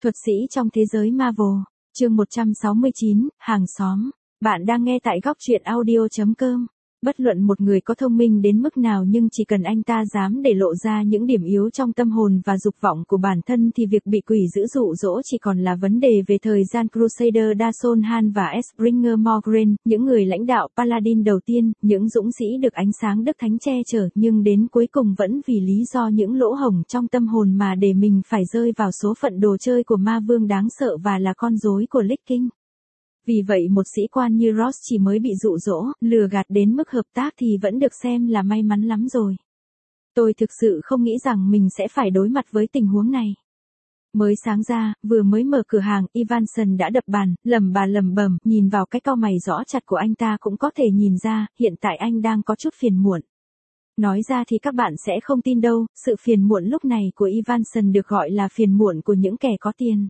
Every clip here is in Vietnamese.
Thuật sĩ trong thế giới Marvel, chương 169, hàng xóm. Bạn đang nghe tại góc truyện audio.com. Bất luận một người có thông minh đến mức nào nhưng chỉ cần anh ta dám để lộ ra những điểm yếu trong tâm hồn và dục vọng của bản thân thì việc bị quỷ dữ dụ dỗ chỉ còn là vấn đề về thời gian. Crusader Dason Han và Springer Morgren, những người lãnh đạo Paladin đầu tiên, những dũng sĩ được ánh sáng Đức Thánh che chở nhưng đến cuối cùng vẫn vì lý do những lỗ hổng trong tâm hồn mà để mình phải rơi vào số phận đồ chơi của ma vương đáng sợ và là con rối của Lich King. Vì vậy một sĩ quan như Ross chỉ mới bị dụ dỗ, lừa gạt đến mức hợp tác thì vẫn được xem là may mắn lắm rồi. Tôi thực sự không nghĩ rằng mình sẽ phải đối mặt với tình huống này. Mới sáng ra, vừa mới mở cửa hàng, Ivanson đã đập bàn, lẩm bẩm, nhìn vào cái cau mày rõ chặt của anh ta cũng có thể nhìn ra, hiện tại anh đang có chút phiền muộn. Nói ra thì các bạn sẽ không tin đâu, sự phiền muộn lúc này của Ivanson được gọi là phiền muộn của những kẻ có tiền.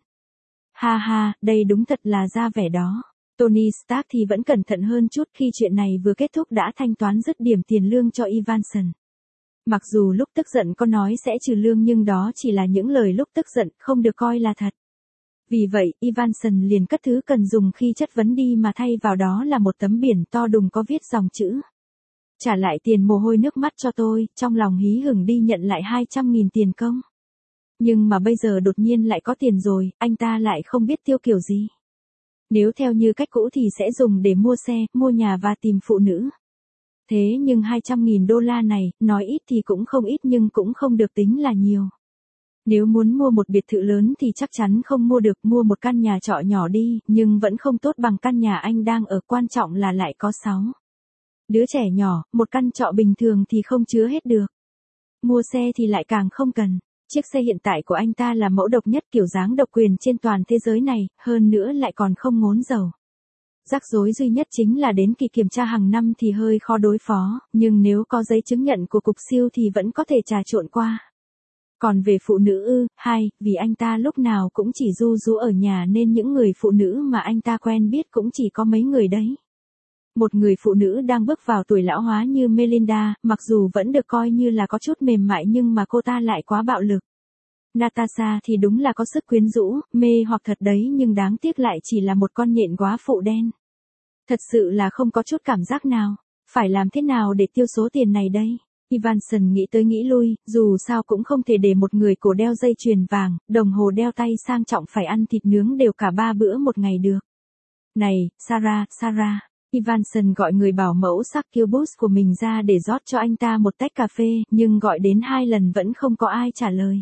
Ha ha, đây đúng thật là ra vẻ đó. Tony Stark thì vẫn cẩn thận hơn chút khi chuyện này vừa kết thúc đã thanh toán dứt điểm tiền lương cho Ivanson. Mặc dù lúc tức giận có nói sẽ trừ lương nhưng đó chỉ là những lời lúc tức giận, không được coi là thật. Vì vậy, Ivanson liền cất thứ cần dùng khi chất vấn đi mà thay vào đó là một tấm biển to đùng có viết dòng chữ. Trả lại tiền mồ hôi nước mắt cho tôi, trong lòng hí hửng đi nhận lại 200.000 tiền công. Nhưng mà bây giờ đột nhiên lại có tiền rồi, anh ta lại không biết tiêu kiểu gì. Nếu theo như cách cũ thì sẽ dùng để mua xe, mua nhà và tìm phụ nữ. Thế nhưng 200.000 đô la này, nói ít thì cũng không ít nhưng cũng không được tính là nhiều. Nếu muốn mua một biệt thự lớn thì chắc chắn không mua được, mua một căn nhà trọ nhỏ đi, nhưng vẫn không tốt bằng căn nhà anh đang ở, quan trọng là lại có 6 đứa trẻ nhỏ, một căn trọ bình thường thì không chứa hết được. Mua xe thì lại càng không cần. Chiếc xe hiện tại của anh ta là mẫu độc nhất kiểu dáng độc quyền trên toàn thế giới này, hơn nữa lại còn không ngốn dầu. Rắc rối duy nhất chính là đến kỳ kiểm tra hàng năm thì hơi khó đối phó, nhưng nếu có giấy chứng nhận của cục siêu thì vẫn có thể trà trộn qua. Còn về phụ nữ vì anh ta lúc nào cũng chỉ ru rú ở nhà nên những người phụ nữ mà anh ta quen biết cũng chỉ có mấy người đấy. Một người phụ nữ đang bước vào tuổi lão hóa như Melinda, mặc dù vẫn được coi như là có chút mềm mại nhưng mà cô ta lại quá bạo lực. Natasha thì đúng là có sức quyến rũ, mê hoặc thật đấy nhưng đáng tiếc lại chỉ là một con nhện góa phụ đen. Thật sự là không có chút cảm giác nào. Phải làm thế nào để tiêu số tiền này đây? Ivanson nghĩ tới nghĩ lui, dù sao cũng không thể để một người cổ đeo dây chuyền vàng, đồng hồ đeo tay sang trọng phải ăn thịt nướng đều cả 3 bữa một ngày được. Này, Sarah. Ivanson gọi người bảo mẫu Succubus của mình ra để rót cho anh ta một tách cà phê, nhưng gọi đến 2 lần vẫn không có ai trả lời.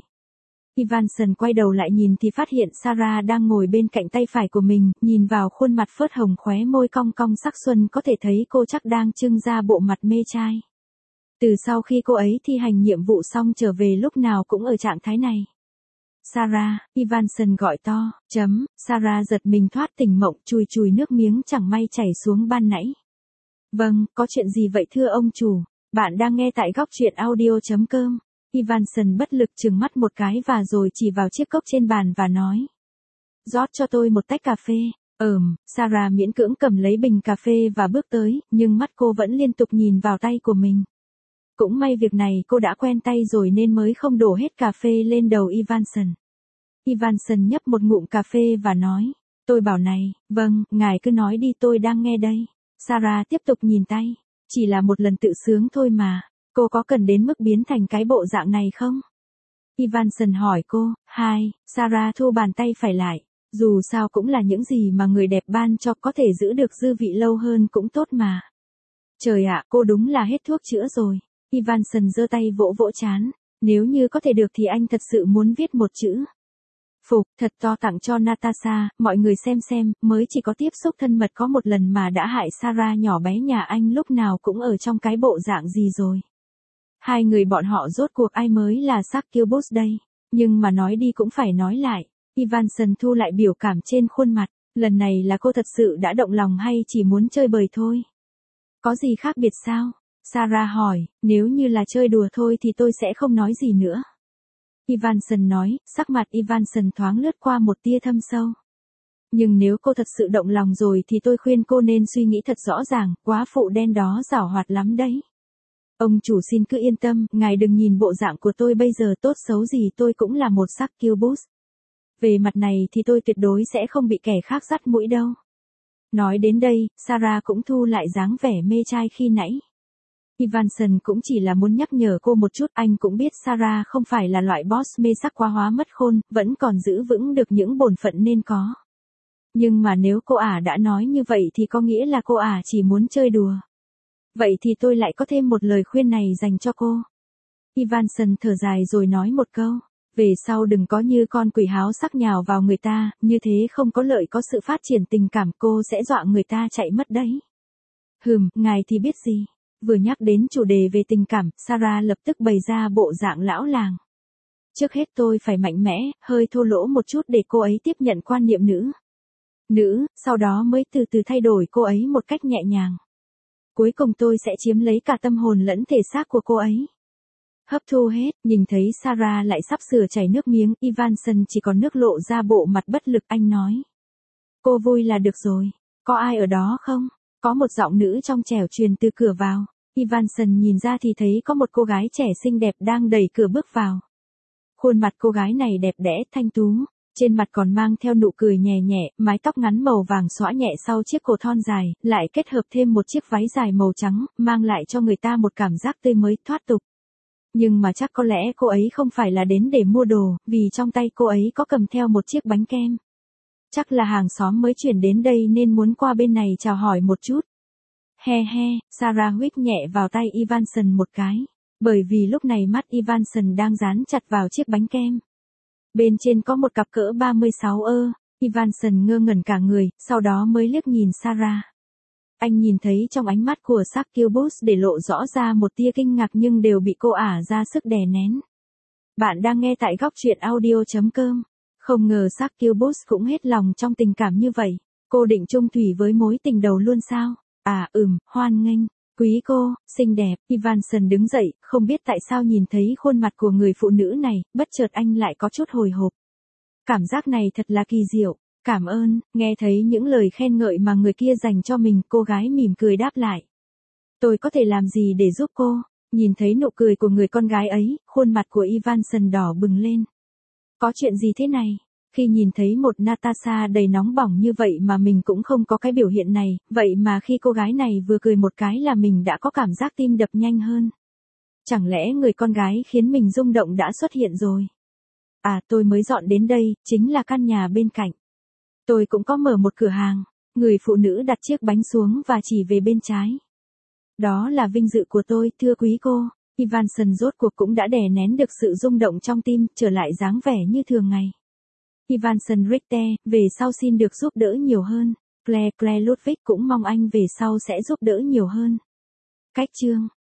Ivanson quay đầu lại nhìn thì phát hiện Sarah đang ngồi bên cạnh tay phải của mình, nhìn vào khuôn mặt phớt hồng khóe môi cong cong sắc xuân có thể thấy cô chắc đang trưng ra bộ mặt mê trai. Từ sau khi cô ấy thi hành nhiệm vụ xong trở về lúc nào cũng ở trạng thái này. Sarah, Ivanson gọi to, Sarah giật mình thoát tỉnh mộng, chùi nước miếng chẳng may chảy xuống ban nãy. Vâng, có chuyện gì vậy thưa ông chủ? Bạn đang nghe tại góc truyện audio.com. Ivanson bất lực trừng mắt một cái và rồi chỉ vào chiếc cốc trên bàn và nói. Rót cho tôi một tách cà phê. Sarah miễn cưỡng cầm lấy bình cà phê và bước tới, nhưng mắt cô vẫn liên tục nhìn vào tay của mình. Cũng may việc này cô đã quen tay rồi nên mới không đổ hết cà phê lên đầu Ivanson. Ivanson nhấp một ngụm cà phê và nói, tôi bảo này, vâng, ngài cứ nói đi tôi đang nghe đây. Sarah tiếp tục nhìn tay, chỉ là một lần tự sướng thôi mà, cô có cần đến mức biến thành cái bộ dạng này không? Ivanson hỏi cô, Sarah thu bàn tay phải lại, dù sao cũng là những gì mà người đẹp ban cho có thể giữ được dư vị lâu hơn cũng tốt mà. Trời ạ, cô đúng là hết thuốc chữa rồi. Ivanson giơ tay vỗ trán, nếu như có thể được thì anh thật sự muốn viết một chữ. Phục, thật to tặng cho Natasha, mọi người xem, mới chỉ có tiếp xúc thân mật có một lần mà đã hại Sarah nhỏ bé nhà anh lúc nào cũng ở trong cái bộ dạng gì rồi. Hai người bọn họ rốt cuộc ai mới là Succubus đây, nhưng mà nói đi cũng phải nói lại, Ivanson thu lại biểu cảm trên khuôn mặt, lần này là cô thật sự đã động lòng hay chỉ muốn chơi bời thôi? Có gì khác biệt sao? Sarah hỏi, nếu như là chơi đùa thôi thì tôi sẽ không nói gì nữa. Ivanson nói, sắc mặt Ivanson thoáng lướt qua một tia thâm sâu. Nhưng nếu cô thật sự động lòng rồi thì tôi khuyên cô nên suy nghĩ thật rõ ràng, quá phụ đen đó giảo hoạt lắm đấy. Ông chủ xin cứ yên tâm, ngài đừng nhìn bộ dạng của tôi bây giờ tốt xấu gì tôi cũng là một Succubus. Về mặt này thì tôi tuyệt đối sẽ không bị kẻ khác dắt mũi đâu. Nói đến đây, Sarah cũng thu lại dáng vẻ mê trai khi nãy. Evanson cũng chỉ là muốn nhắc nhở cô một chút, anh cũng biết Sarah không phải là loại boss mê sắc quá hóa mất khôn, vẫn còn giữ vững được những bổn phận nên có. Nhưng mà nếu cô ả đã nói như vậy thì có nghĩa là cô ả chỉ muốn chơi đùa. Vậy thì tôi lại có thêm một lời khuyên này dành cho cô. Evanson thở dài rồi nói một câu. Về sau đừng có như con quỷ háo sắc nhào vào người ta, như thế không có lợi có sự phát triển tình cảm, cô sẽ dọa người ta chạy mất đấy. Ngài thì biết gì. Vừa nhắc đến chủ đề về tình cảm, Sarah lập tức bày ra bộ dạng lão làng. Trước hết tôi phải mạnh mẽ, hơi thô lỗ một chút để cô ấy tiếp nhận quan niệm nữ, sau đó mới từ từ thay đổi cô ấy một cách nhẹ nhàng. Cuối cùng tôi sẽ chiếm lấy cả tâm hồn lẫn thể xác của cô ấy. Hấp thu hết, nhìn thấy Sarah lại sắp sửa chảy nước miếng, Evanson chỉ còn nước lộ ra bộ mặt bất lực, anh nói. Cô vui là được rồi. Có ai ở đó không? Có một giọng nữ trong trẻo truyền từ cửa vào. Evanson nhìn ra thì thấy có một cô gái trẻ xinh đẹp đang đẩy cửa bước vào. Khuôn mặt cô gái này đẹp đẽ, thanh tú. Trên mặt còn mang theo nụ cười nhẹ nhẹ, mái tóc ngắn màu vàng xõa nhẹ sau chiếc cổ thon dài, lại kết hợp thêm một chiếc váy dài màu trắng, mang lại cho người ta một cảm giác tươi mới, thoát tục. Nhưng mà chắc có lẽ cô ấy không phải là đến để mua đồ, vì trong tay cô ấy có cầm theo một chiếc bánh kem. Chắc là hàng xóm mới chuyển đến đây nên muốn qua bên này chào hỏi một chút. He he, Sarah huých nhẹ vào tay Evanson một cái, bởi vì lúc này mắt Evanson đang dán chặt vào chiếc bánh kem. Bên trên có một cặp cỡ 36 ơ, Evanson ngơ ngẩn cả người, sau đó mới liếc nhìn Sarah. Anh nhìn thấy trong ánh mắt của Succubus để lộ rõ ra một tia kinh ngạc nhưng đều bị cô ả ra sức đè nén. Bạn đang nghe tại góc truyện audio.com. Không ngờ Succubus cũng hết lòng trong tình cảm như vậy. Cô định chung thủy với mối tình đầu luôn sao? Hoan nghênh. Quý cô, xinh đẹp. Evanson đứng dậy, không biết tại sao nhìn thấy khuôn mặt của người phụ nữ này, bất chợt anh lại có chút hồi hộp. Cảm giác này thật là kỳ diệu. Cảm ơn, nghe thấy những lời khen ngợi mà người kia dành cho mình, cô gái mỉm cười đáp lại. Tôi có thể làm gì để giúp cô? Nhìn thấy nụ cười của người con gái ấy, khuôn mặt của Evanson đỏ bừng lên. Có chuyện gì thế này? Khi nhìn thấy một Natasha đầy nóng bỏng như vậy mà mình cũng không có cái biểu hiện này, vậy mà khi cô gái này vừa cười một cái là mình đã có cảm giác tim đập nhanh hơn. Chẳng lẽ người con gái khiến mình rung động đã xuất hiện rồi? Tôi mới dọn đến đây, chính là căn nhà bên cạnh. Tôi cũng có mở một cửa hàng. Người phụ nữ đặt chiếc bánh xuống và chỉ về bên trái. Đó là vinh dự của tôi, thưa quý cô. Evanson rốt cuộc cũng đã đè nén được sự rung động trong tim, trở lại dáng vẻ như thường ngày. Evanson Richter, về sau xin được giúp đỡ nhiều hơn. Claire Ludwig cũng mong anh về sau sẽ giúp đỡ nhiều hơn. Cách chương